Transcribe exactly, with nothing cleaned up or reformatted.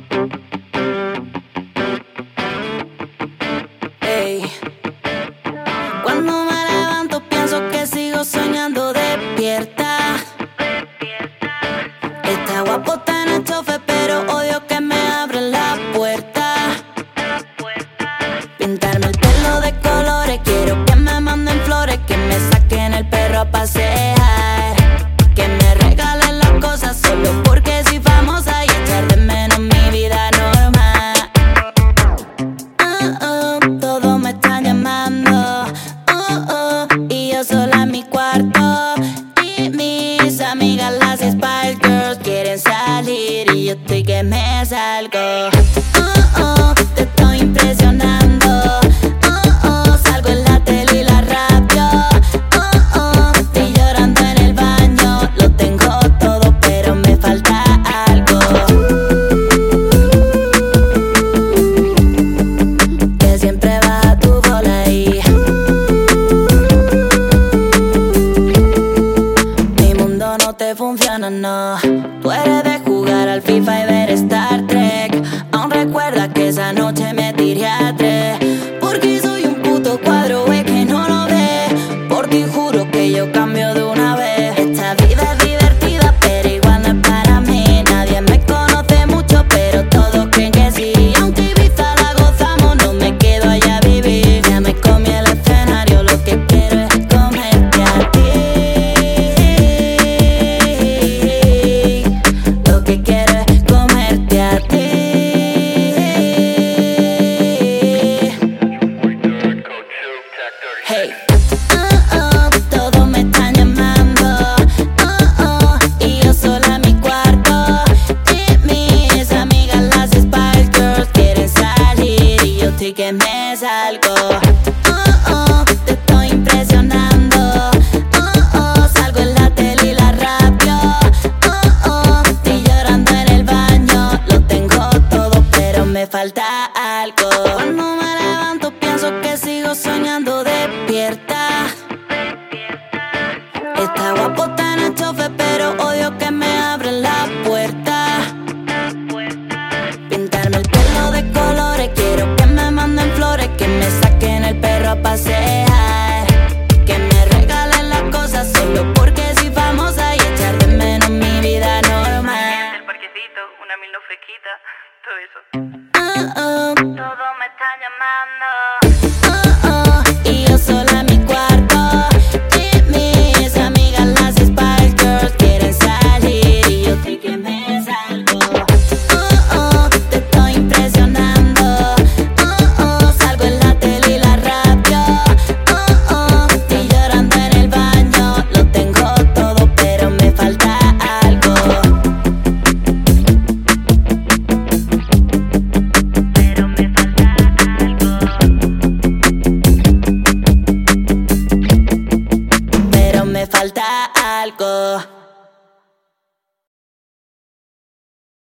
Ey. Cuando me levanto pienso que sigo soñando despierta. Está guapo, está en el chofer, pero odio que me abren la puerta. Pintarme el pelo de colores, quiero que me manden flores, que me saquen el perro a pasear, que me regalen las cosas solo porque soy famosa y echar de menos mi vida normal. Uh, uh, todo me está llamando, uh, uh, y yo sola en mi cuarto. Y mis amigas las Spice Girls quieren salir y yo estoy que me salgo. Uh, uh, te estoy impresionando. Uh, uh, salgo en la tele y la radio. Uh, uh, estoy llorando en el baño. Lo tengo todo, pero me falta algo. Que siempre baja tu bola ahí. Mi mundo no te funciona, no. Tú eres de jugar al FIFA y ver Star Trek. Aún recuerda que esa noche me tiré a tres. Porque soy un puto cuadro, es que no lo ves. Por ti juro que yo cambio de una vez. Esta vida es divertida, pero igual no es para mí. Nadie me conoce mucho, pero todos creen que sí. Aunque Ibiza la gozamos, no me quedo allá a vivir. Ya me comí el escenario, lo que quiero es comerte a ti. Lo que quiero es comerte a ti. Hey. Uh, uh, todos me están llamando. Uh, uh, y yo sola en mi cuarto. Y mis amigas las Spice Girls quieren salir y yo estoy que me salgo. Uh, uh, te estoy impresionando. Uh, uh, salgo en la tele y la radio. Uh, uh, estoy llorando en el baño. Lo tengo todo, pero me falta algo. Cuando me levanto pienso que sigo soñando despierta. Está guapo, está en el chofer, pero odio que me abren la puerta. Pintarme el pelo de colores, quiero que me manden flores, que me saquen el perro a pasear, que me regalen las cosas solo porque soy famosa y echar de menos mi vida normal. El parquecito, una mil no fresquita, todo eso. Uh, uh, Todos me están llamando. uh, uh, y yo sola